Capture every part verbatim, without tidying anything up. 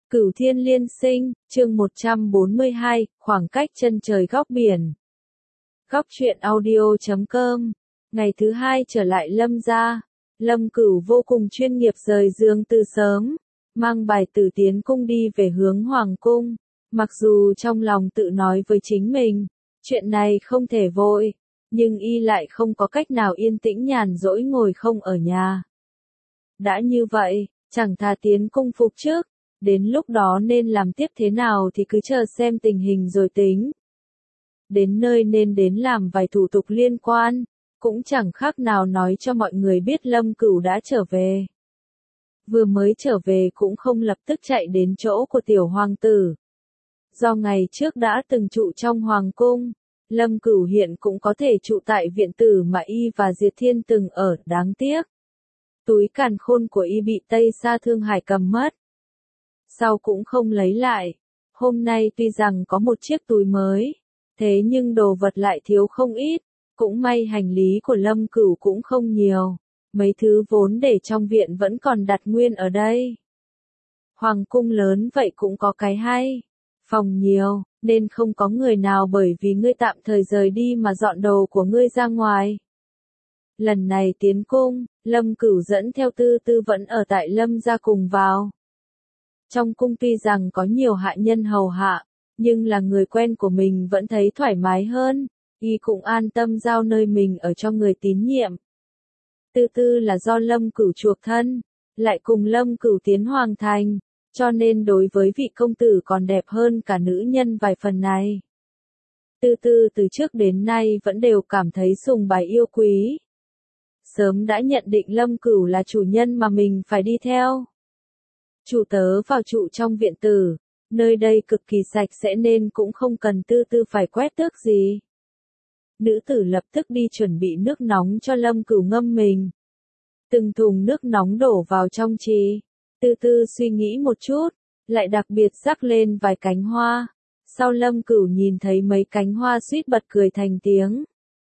Cửu Thiên Liên Sinh, chương một trăm bốn mươi hai, khoảng cách chân trời góc biển. Góc truyện audio chấm com. Ngày thứ hai trở lại Lâm gia, Lâm Cửu vô cùng chuyên nghiệp rời giường từ sớm, mang bài tử tiến cung đi về hướng Hoàng cung. Mặc dù trong lòng tự nói với chính mình, chuyện này không thể vội, nhưng y lại không có cách nào yên tĩnh nhàn rỗi ngồi không ở nhà. Đã như vậy, chẳng thà tiến cung phục trước. Đến lúc đó nên làm tiếp thế nào thì cứ chờ xem tình hình rồi tính. Đến nơi nên đến làm vài thủ tục liên quan, cũng chẳng khác nào nói cho mọi người biết Lâm Cửu đã trở về. Vừa mới trở về cũng không lập tức chạy đến chỗ của tiểu hoàng tử. Do ngày trước đã từng trụ trong hoàng cung, Lâm Cửu hiện cũng có thể trụ tại viện tử mà y và Diệt Thiên từng ở, đáng tiếc. Túi càn khôn của y bị Tây Sa Thương Hải cầm mất. Sau cũng không lấy lại. Hôm nay tuy rằng có một chiếc túi mới, thế nhưng đồ vật lại thiếu không ít, cũng may hành lý của Lâm Cửu cũng không nhiều, mấy thứ vốn để trong viện vẫn còn đặt nguyên ở đây. Hoàng cung lớn vậy cũng có cái hay, phòng nhiều, nên không có người nào bởi vì ngươi tạm thời rời đi mà dọn đồ của ngươi ra ngoài. Lần này tiến cung, Lâm Cửu dẫn theo Tư Tư vẫn ở tại Lâm gia cùng vào. Trong cung tuy rằng có nhiều hạ nhân hầu hạ, nhưng là người quen của mình vẫn thấy thoải mái hơn, y cũng an tâm giao nơi mình ở cho người tín nhiệm. Tư Tư là do Lâm Cửu chuộc thân, lại cùng Lâm Cửu tiến hoàng thành, cho nên đối với vị công tử còn đẹp hơn cả nữ nhân vài phần này. Tư Tư từ trước đến nay vẫn đều cảm thấy sùng bái yêu quý. Sớm đã nhận định Lâm Cửu là chủ nhân mà mình phải đi theo. Chủ tớ vào trụ trong viện tử, nơi đây cực kỳ sạch sẽ nên cũng không cần Tư Tư phải quét tước gì. Nữ tử lập tức đi chuẩn bị nước nóng cho Lâm Cửu ngâm mình. Từng thùng nước nóng đổ vào trong chì. Tư Tư suy nghĩ một chút, lại đặc biệt rắc lên vài cánh hoa. Sau Lâm Cửu nhìn thấy mấy cánh hoa suýt bật cười thành tiếng.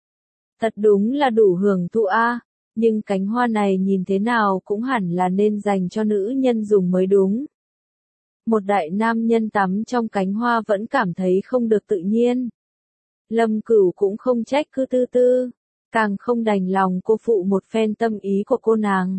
Thật đúng là đủ hưởng thụ a. Nhưng cánh hoa này nhìn thế nào cũng hẳn là nên dành cho nữ nhân dùng mới đúng. Một đại nam nhân tắm trong cánh hoa vẫn cảm thấy không được tự nhiên. Lâm Cửu cũng không trách cứ Tư Tư, càng không đành lòng cô phụ một phen tâm ý của cô nàng.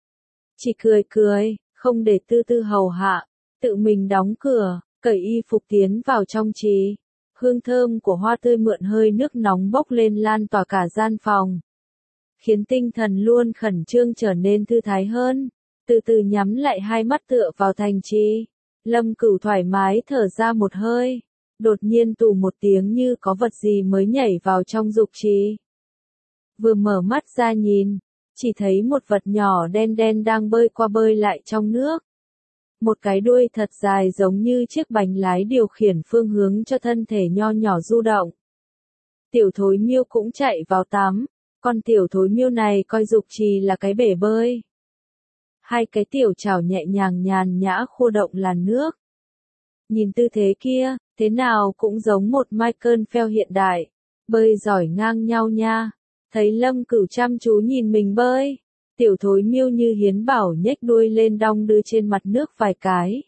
Chỉ cười cười, không để Tư Tư hầu hạ, tự mình đóng cửa, cởi y phục tiến vào trong trì. Hương thơm của hoa tươi mượn hơi nước nóng bốc lên lan tỏa cả gian phòng, khiến tinh thần luôn khẩn trương trở nên thư thái hơn. Từ từ nhắm lại hai mắt tựa vào thành trì, Lâm Cửu thoải mái thở ra một hơi, đột nhiên tù một tiếng như có vật gì mới nhảy vào trong dục trì. Vừa mở mắt ra nhìn, chỉ thấy một vật nhỏ đen đen đang bơi qua bơi lại trong nước. Một cái đuôi thật dài giống như chiếc bánh lái điều khiển phương hướng cho thân thể nho nhỏ du động. Tiểu Thối Miêu cũng chạy vào tắm. Con tiểu thối miêu này coi dục trì là cái bể bơi. Hai cái tiểu chảo nhẹ nhàng nhàn nhã khua động làn nước. Nhìn tư thế kia, thế nào cũng giống một Michael Phelps hiện đại. Bơi giỏi ngang nhau nha. Thấy Lâm Cửu chăm chú nhìn mình bơi, tiểu thối miêu như hiến bảo nhếch đuôi lên đong đưa trên mặt nước vài cái.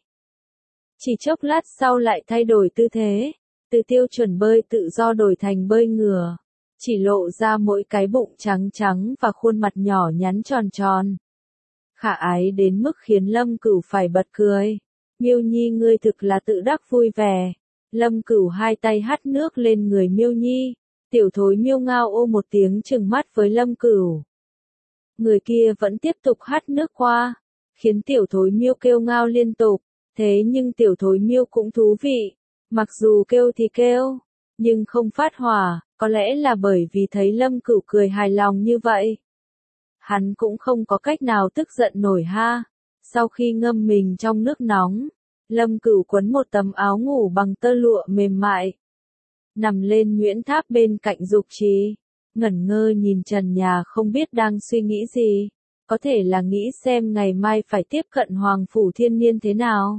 Chỉ chốc lát sau lại thay đổi tư thế, từ tiêu chuẩn bơi tự do đổi thành bơi ngửa. Chỉ lộ ra mỗi cái bụng trắng trắng và khuôn mặt nhỏ nhắn tròn tròn. Khả ái đến mức khiến Lâm Cửu phải bật cười. Miêu Nhi ngươi thực là tự đắc vui vẻ. Lâm Cửu hai tay hắt nước lên người Miêu Nhi. Tiểu thối miêu ngao ô một tiếng trừng mắt với Lâm Cửu. Người kia vẫn tiếp tục hắt nước qua, khiến tiểu thối miêu kêu ngao liên tục. Thế nhưng tiểu thối miêu cũng thú vị. Mặc dù kêu thì kêu, nhưng không phát hỏa. Có lẽ là bởi vì thấy Lâm Cửu cười hài lòng như vậy. Hắn cũng không có cách nào tức giận nổi ha. Sau khi ngâm mình trong nước nóng, Lâm Cửu quấn một tấm áo ngủ bằng tơ lụa mềm mại. Nằm lên nhuyễn tháp bên cạnh dục trì, ngẩn ngơ nhìn trần nhà không biết đang suy nghĩ gì. Có thể là nghĩ xem ngày mai phải tiếp cận Hoàng Phủ Thiên Niên thế nào.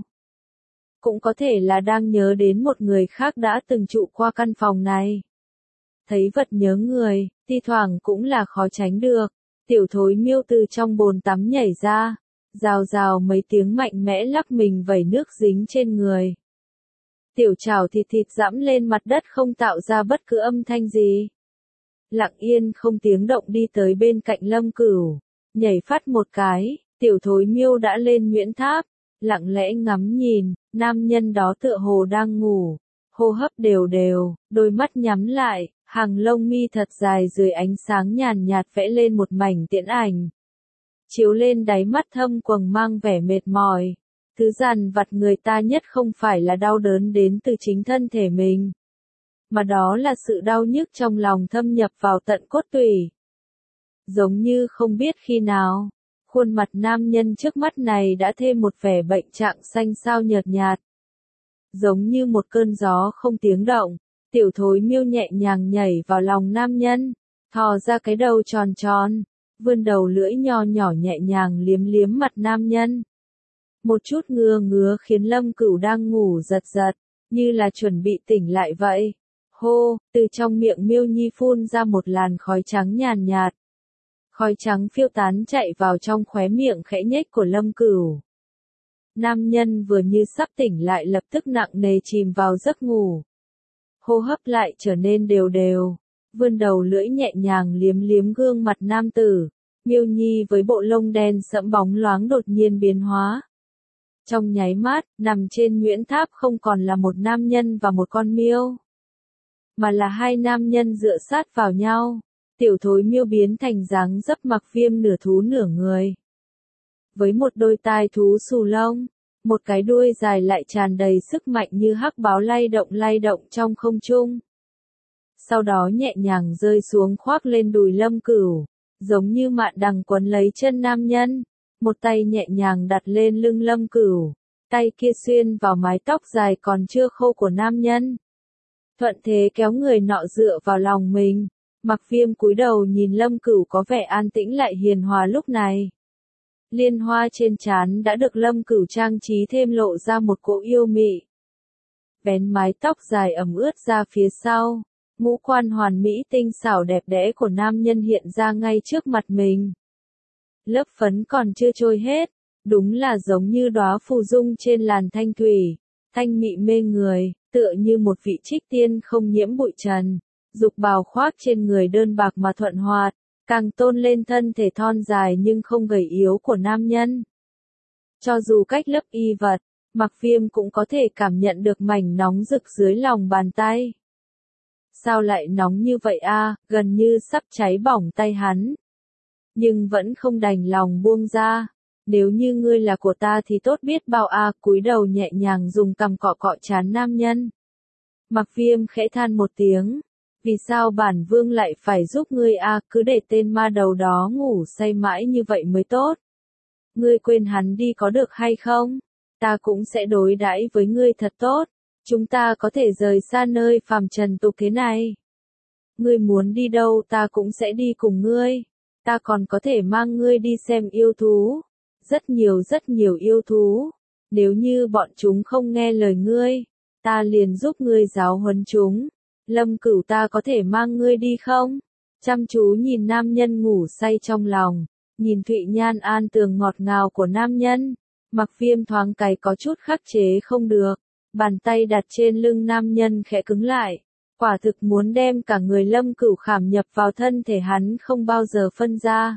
Cũng có thể là đang nhớ đến một người khác đã từng trụ qua căn phòng này. Thấy vật nhớ người, thi thoảng cũng là khó tránh được. Tiểu thối miêu từ trong bồn tắm nhảy ra, Rào rào mấy tiếng mạnh mẽ lắc mình vẩy nước dính trên người. Tiểu trảo thịt thịt dẫm lên mặt đất không tạo ra bất cứ âm thanh gì. Lặng yên không tiếng động đi tới bên cạnh Lâm Cửu, nhảy phát một cái, tiểu thối miêu đã lên Nguyễn Tháp, lặng lẽ ngắm nhìn, nam nhân đó tựa hồ đang ngủ, hô hấp đều đều, đôi mắt nhắm lại, hàng lông mi thật dài dưới ánh sáng nhàn nhạt vẽ lên một mảnh tiễn ảnh. Chiếu lên đáy mắt thâm quầng mang vẻ mệt mỏi. Thứ dằn vặt người ta nhất không phải là đau đớn đến từ chính thân thể mình, mà đó là sự đau nhức trong lòng thâm nhập vào tận cốt tủy. Giống như không biết khi nào, khuôn mặt nam nhân trước mắt này đã thêm một vẻ bệnh trạng xanh xao nhợt nhạt. Giống như một cơn gió không tiếng động, tiểu thối miêu nhẹ nhàng nhảy vào lòng nam nhân, thò ra cái đầu tròn tròn, vươn đầu lưỡi nho nhỏ nhẹ nhàng liếm liếm mặt nam nhân. Một chút ngứa ngứa khiến Lâm Cửu đang ngủ giật giật, như là chuẩn bị tỉnh lại vậy. Hô, từ trong miệng miêu nhi phun ra một làn khói trắng nhàn nhạt. Khói trắng phiêu tán chạy vào trong khóe miệng khẽ nhếch của Lâm Cửu. Nam nhân vừa như sắp tỉnh lại lập tức nặng nề chìm vào giấc ngủ. Hô hấp lại trở nên đều đều, vươn đầu lưỡi nhẹ nhàng liếm liếm gương mặt nam tử. Miêu nhi với bộ lông đen sẫm bóng loáng đột nhiên biến hóa. Trong nháy mắt, nằm trên Nguyễn Tháp không còn là một nam nhân và một con miêu, mà là hai nam nhân dựa sát vào nhau. Tiểu thối miêu biến thành dáng dấp Mặc Viêm nửa thú nửa người. Với một đôi tai thú xù lông, một cái đuôi dài lại tràn đầy sức mạnh như hắc báo lay động lay động trong không trung. Sau đó nhẹ nhàng rơi xuống khoác lên đùi Lâm Cửu, giống như mạn đằng quấn lấy chân nam nhân. Một tay nhẹ nhàng đặt lên lưng Lâm Cửu, tay kia xuyên vào mái tóc dài còn chưa khô của nam nhân. Thuận thế kéo người nọ dựa vào lòng mình. Mặc Viêm cúi đầu nhìn Lâm Cửu có vẻ an tĩnh lại hiền hòa lúc này. Liên hoa trên trán đã được Lâm Cửu trang trí thêm lộ ra một cỗ yêu mị. Vén mái tóc dài ẩm ướt ra phía sau, ngũ quan hoàn mỹ tinh xảo đẹp đẽ của nam nhân hiện ra ngay trước mặt mình. Lớp phấn còn chưa trôi hết, đúng là giống như đóa phù dung trên làn thanh thủy, thanh mị mê người, tựa như một vị trích tiên không nhiễm bụi trần. Dục bào khoác trên người đơn bạc mà thuận hoạt, càng tôn lên thân thể thon dài nhưng không gầy yếu của nam nhân. Cho dù cách lớp y vật, Mặc Viêm cũng có thể cảm nhận được mảnh nóng rực dưới lòng bàn tay. Sao lại nóng như vậy a? Gần như sắp cháy bỏng tay hắn. Nhưng vẫn không đành lòng buông ra. Nếu như ngươi là của ta thì tốt biết bao a, cúi đầu nhẹ nhàng dùng cằm cọ cọ trán nam nhân. Mặc Viêm khẽ than một tiếng. Vì sao bản vương lại phải giúp ngươi a, cứ để tên ma đầu đó ngủ say mãi như vậy mới tốt. Ngươi quên hắn đi có được hay không? Ta cũng sẽ đối đãi với ngươi thật tốt. Chúng ta có thể rời xa nơi phàm trần tục thế này. Ngươi muốn đi đâu ta cũng sẽ đi cùng ngươi. Ta còn có thể mang ngươi đi xem yêu thú. Rất nhiều rất nhiều yêu thú. Nếu như bọn chúng không nghe lời ngươi, ta liền giúp ngươi giáo huấn chúng. Lâm Cửu, ta có thể mang ngươi đi không? Chăm chú nhìn nam nhân ngủ say trong lòng, nhìn Thụy Nhan an tường ngọt ngào của nam nhân, Mặc Viêm thoáng cái có chút khắc chế không được, bàn tay đặt trên lưng nam nhân khẽ cứng lại, quả thực muốn đem cả người Lâm Cửu khảm nhập vào thân thể hắn không bao giờ phân ra.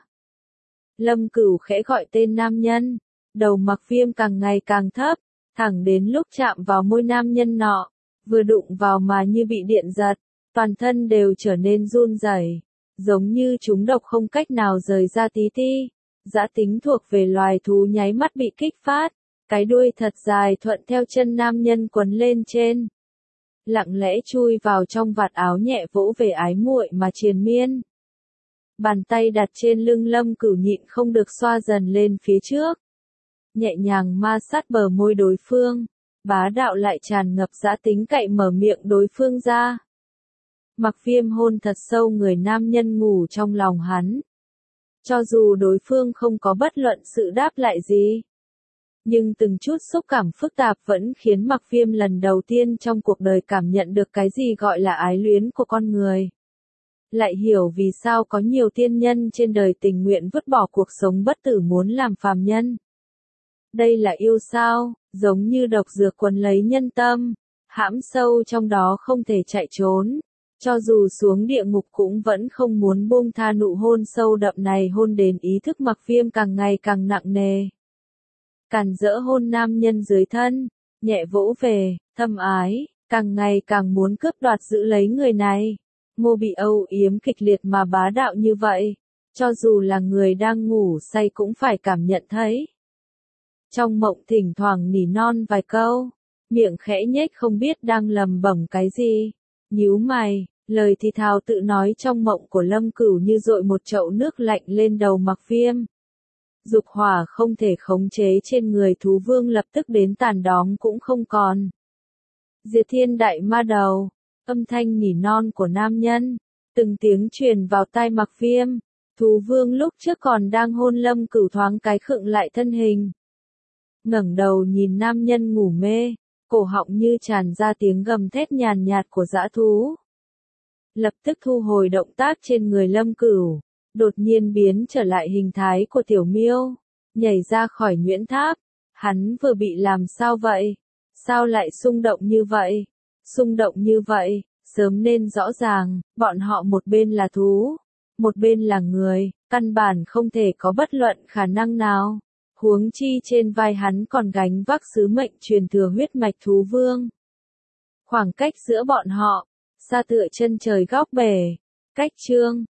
Lâm Cửu khẽ gọi tên nam nhân, đầu Mặc Viêm càng ngày càng thấp, thẳng đến lúc chạm vào môi nam nhân nọ. Vừa đụng vào mà như bị điện giật, toàn thân đều trở nên run rẩy, giống như chúng độc không cách nào rời ra tí ti. Dã tính thuộc về loài thú nháy mắt bị kích phát, cái đuôi thật dài thuận theo chân nam nhân quấn lên trên. Lặng lẽ chui vào trong vạt áo nhẹ vỗ về ái muội mà triền miên. Bàn tay đặt trên lưng Lâm Cửu nhịn không được xoa dần lên phía trước. Nhẹ nhàng ma sát bờ môi đối phương. Bá đạo lại tràn ngập dã tính cậy mở miệng đối phương ra. Mặc Viêm hôn thật sâu người nam nhân ngủ trong lòng hắn. Cho dù đối phương không có bất luận sự đáp lại gì, nhưng từng chút xúc cảm phức tạp vẫn khiến Mặc Viêm lần đầu tiên trong cuộc đời cảm nhận được cái gì gọi là ái luyến của con người. Lại hiểu vì sao có nhiều tiên nhân trên đời tình nguyện vứt bỏ cuộc sống bất tử muốn làm phàm nhân. Đây là yêu sao, giống như độc dược quấn lấy nhân tâm, hãm sâu trong đó không thể chạy trốn. Cho dù xuống địa ngục cũng vẫn không muốn buông tha nụ hôn sâu đậm này, hôn đến ý thức Mặc Viêm càng ngày càng nặng nề. Càn rỡ hôn nam nhân dưới thân, nhẹ vỗ về, thâm ái, càng ngày càng muốn cướp đoạt giữ lấy người này. Ngô bị âu yếm kịch liệt mà bá đạo như vậy, cho dù là người đang ngủ say cũng phải cảm nhận thấy. Trong mộng thỉnh thoảng nỉ non vài câu, miệng khẽ nhếch không biết đang lầm bẩm cái gì. Nhíu mày, lời thì thào tự nói trong mộng của Lâm Cửu như dội một chậu nước lạnh lên đầu Mặc Viêm. Dục hỏa không thể khống chế trên người thú vương lập tức đến tàn đóm cũng không còn. Diệt thiên đại ma đầu, âm thanh nỉ non của nam nhân, từng tiếng truyền vào tai Mặc Viêm. Thú vương lúc trước còn đang hôn Lâm Cửu thoáng cái khựng lại thân hình. Ngẩng đầu nhìn nam nhân ngủ mê, cổ họng như tràn ra tiếng gầm thét nhàn nhạt của dã thú. Lập tức thu hồi động tác trên người Lâm Cửu, đột nhiên biến trở lại hình thái của tiểu miêu, nhảy ra khỏi nhuyễn tháp. Hắn vừa bị làm sao vậy? Sao lại xung động như vậy? Xung động như vậy, sớm nên rõ ràng, bọn họ một bên là thú, một bên là người, căn bản không thể có bất luận khả năng nào. Huống chi trên vai hắn còn gánh vác sứ mệnh truyền thừa huyết mạch thú vương. Khoảng cách giữa bọn họ, xa tựa chân trời góc bể. Cách chương